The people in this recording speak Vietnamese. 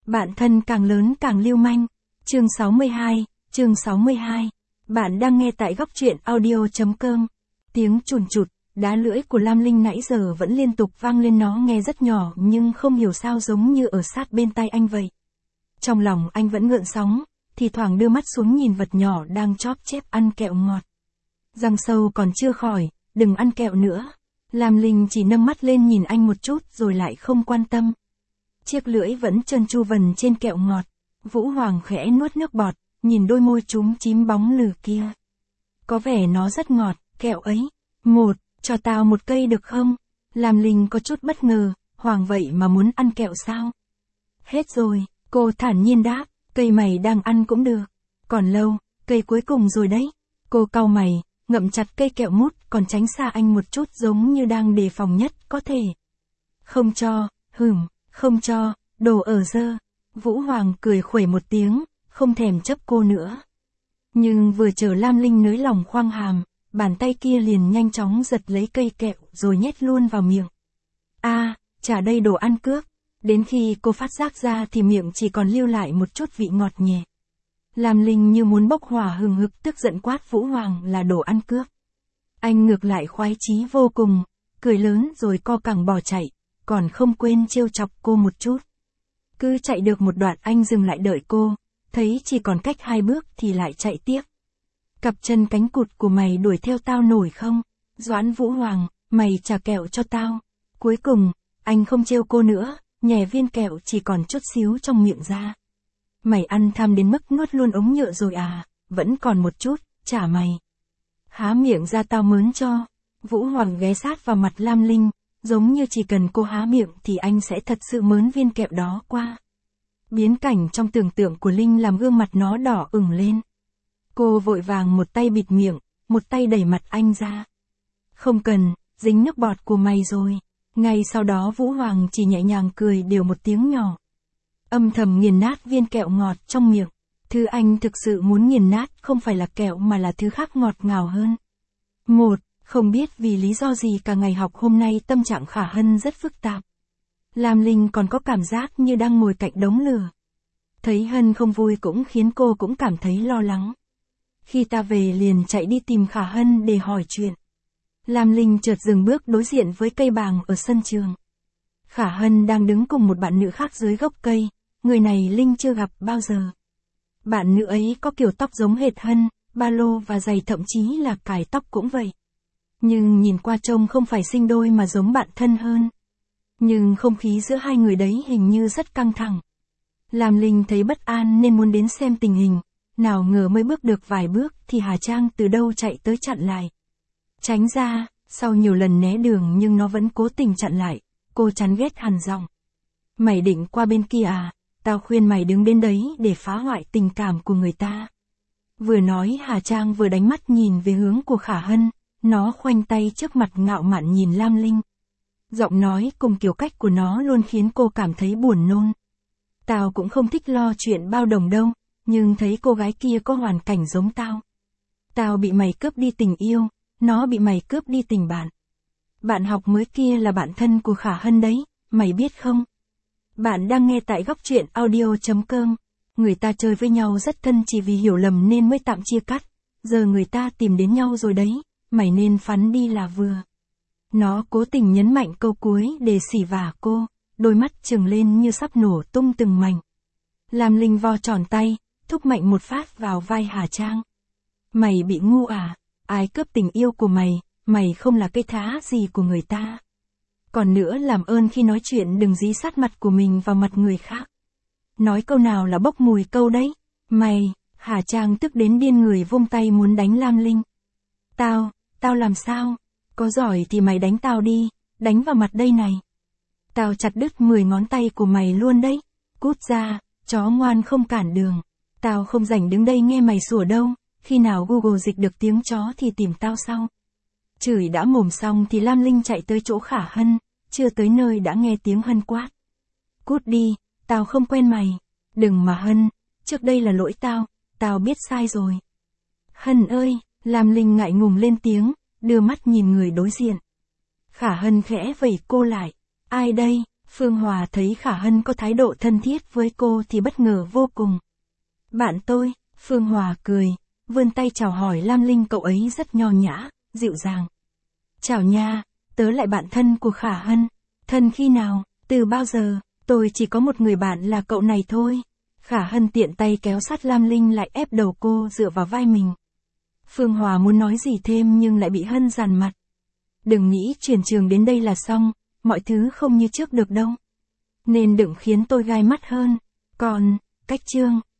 Bạn thân càng lớn càng lưu manh. Chương 62. Bạn đang nghe tại góc truyện audio.com. Tiếng chùn chụt, đá lưỡi của Lam Linh nãy giờ vẫn liên tục vang lên, nó nghe rất nhỏ nhưng không hiểu sao giống như ở sát bên tai anh vậy. Trong lòng anh vẫn gợn sóng, thì thoảng đưa mắt xuống nhìn vật nhỏ đang chóp chép ăn kẹo ngọt. Răng sâu còn chưa khỏi, đừng ăn kẹo nữa. Lam Linh chỉ nâng mắt lên nhìn anh một chút rồi lại không quan tâm. Chiếc lưỡi vẫn trơn tru vần trên kẹo ngọt. Vũ Hoàng khẽ nuốt nước bọt, nhìn đôi môi chúm chím bóng lừ kia. Có vẻ nó rất ngọt, kẹo ấy. Cho tao một cây được không? Lam Linh có chút bất ngờ, Hoàng vậy mà muốn ăn kẹo sao? Hết rồi, cô thản nhiên đáp, cây mày đang ăn cũng được. Còn lâu, cây cuối cùng rồi đấy. Cô cau mày, ngậm chặt cây kẹo mút còn tránh xa anh một chút giống như đang đề phòng nhất có thể. Không cho, không cho, đồ ở dơ. Vũ Hoàng cười khuẩy một tiếng, không thèm chấp cô nữa. Nhưng vừa chờ Lam Linh nới lòng khoang hàm, bàn tay kia liền nhanh chóng giật lấy cây kẹo rồi nhét luôn vào miệng. Trả đây đồ ăn cướp. Đến khi cô phát giác ra thì miệng chỉ còn lưu lại một chút vị ngọt nhẹ. Lam Linh như muốn bốc hỏa hừng hực tức giận quát Vũ Hoàng là đồ ăn cướp. Anh ngược lại khoái chí vô cùng, cười lớn rồi co cẳng bỏ chạy, còn không quên trêu chọc cô một chút. Cứ chạy được một đoạn anh dừng lại đợi cô, thấy chỉ còn cách 2 bước thì lại chạy tiếp. Cặp chân cánh cụt của mày đuổi theo tao nổi không? Doãn Vũ Hoàng, mày trả kẹo cho tao. Cuối cùng, anh không trêu cô nữa, nhè viên kẹo chỉ còn chút xíu trong miệng ra. Mày ăn tham đến mức nuốt luôn ống nhựa rồi à? Vẫn còn một chút, trả mày. Há miệng ra tao mớn cho. Vũ Hoàng ghé sát vào mặt Lam Linh, giống như chỉ cần cô há miệng thì anh sẽ thật sự mớn viên kẹo đó qua. Biến cảnh trong tưởng tượng của Linh làm gương mặt nó đỏ ửng lên. Cô vội vàng một tay bịt miệng, một tay đẩy mặt anh ra. Không cần, dính nước bọt của mày rồi. Ngay sau đó Vũ Hoàng chỉ nhẹ nhàng cười đều một tiếng nhỏ. Âm thầm nghiền nát viên kẹo ngọt trong miệng. Thứ anh thực sự muốn nghiền nát không phải là kẹo mà là thứ khác ngọt ngào hơn. Không biết vì lý do gì cả ngày học hôm nay tâm trạng Khả Hân rất phức tạp. Lam Linh còn có cảm giác như đang ngồi cạnh đống lửa. Thấy Hân không vui cũng khiến cô cũng cảm thấy lo lắng. Khi ta về liền chạy đi tìm Khả Hân để hỏi chuyện. Lam Linh chợt dừng bước đối diện với cây bàng ở sân trường. Khả Hân đang đứng cùng một bạn nữ khác dưới gốc cây, người này Linh chưa gặp bao giờ. Bạn nữ ấy có kiểu tóc giống hệt Hân, ba lô và giày, thậm chí là cài tóc cũng vậy. Nhưng nhìn qua trông không phải sinh đôi mà giống bạn thân hơn. Nhưng không khí giữa hai người đấy hình như rất căng thẳng. Lam Linh thấy bất an nên muốn đến xem tình hình, nào ngờ mới bước được vài bước thì Hà Trang từ đâu chạy tới chặn lại. Tránh ra, sau nhiều lần né đường nhưng nó vẫn cố tình chặn lại, cô chán ghét hằn giọng. Mày định qua bên kia à, tao khuyên mày đứng bên đấy để phá hoại tình cảm của người ta. Vừa nói Hà Trang vừa đánh mắt nhìn về hướng của Khả Hân, nó khoanh tay trước mặt ngạo mạn nhìn Lam Linh. Giọng nói cùng kiểu cách của nó luôn khiến cô cảm thấy buồn nôn. Tao cũng không thích lo chuyện bao đồng đâu, nhưng thấy cô gái kia có hoàn cảnh giống tao. Tao bị mày cướp đi tình yêu, nó bị mày cướp đi tình bạn. Bạn học mới kia là bạn thân của Khả Hân đấy, mày biết không? Bạn đang nghe tại góc truyện audio.com. Người ta chơi với nhau rất thân chỉ vì hiểu lầm nên mới tạm chia cắt. Giờ người ta tìm đến nhau rồi đấy, mày nên phắn đi là vừa. Nó cố tình nhấn mạnh câu cuối để xỉ vả cô, đôi mắt trừng lên như sắp nổ tung từng mảnh. Lam Linh vo tròn tay, thúc mạnh một phát vào vai Hà Trang. Mày bị ngu à? Ai cướp tình yêu của mày, mày không là cây thá gì của người ta. Còn nữa làm ơn khi nói chuyện đừng dí sát mặt của mình vào mặt người khác. Nói câu nào là bốc mùi câu đấy. Mày, Hà Trang tức đến điên người vung tay muốn đánh Lam Linh. Tao làm sao? Có giỏi thì mày đánh tao đi, đánh vào mặt đây này. Tao chặt đứt 10 ngón tay của mày luôn đấy. Cút ra, chó ngoan không cản đường. Tao không rảnh đứng đây nghe mày sủa đâu, khi nào Google dịch được tiếng chó thì tìm tao sau. Chửi đã mồm xong thì Lam Linh chạy tới chỗ Khả Hân, chưa tới nơi đã nghe tiếng Hân quát. Cút đi, tao không quen mày. Đừng mà Hân, trước đây là lỗi tao biết sai rồi. Hân ơi, Lam Linh ngại ngùng lên tiếng, đưa mắt nhìn người đối diện. Khả Hân khẽ vẩy cô lại. Ai đây? Phương Hòa thấy Khả Hân có thái độ thân thiết với cô thì bất ngờ vô cùng. Bạn tôi, Phương Hòa cười, vươn tay chào hỏi Lam Linh, cậu ấy rất nho nhã, dịu dàng. Chào nha, tớ lại bạn thân của Khả Hân. Thân khi nào, từ bao giờ, tôi chỉ có một người bạn là cậu này thôi. Khả Hân tiện tay kéo sát Lam Linh lại, ép đầu cô dựa vào vai mình. Phương Hòa muốn nói gì thêm nhưng lại bị Hân giàn mặt. Đừng nghĩ chuyển trường đến đây là xong, mọi thứ không như trước được đâu. Nên đừng khiến tôi gai mắt hơn. Còn, cách chương.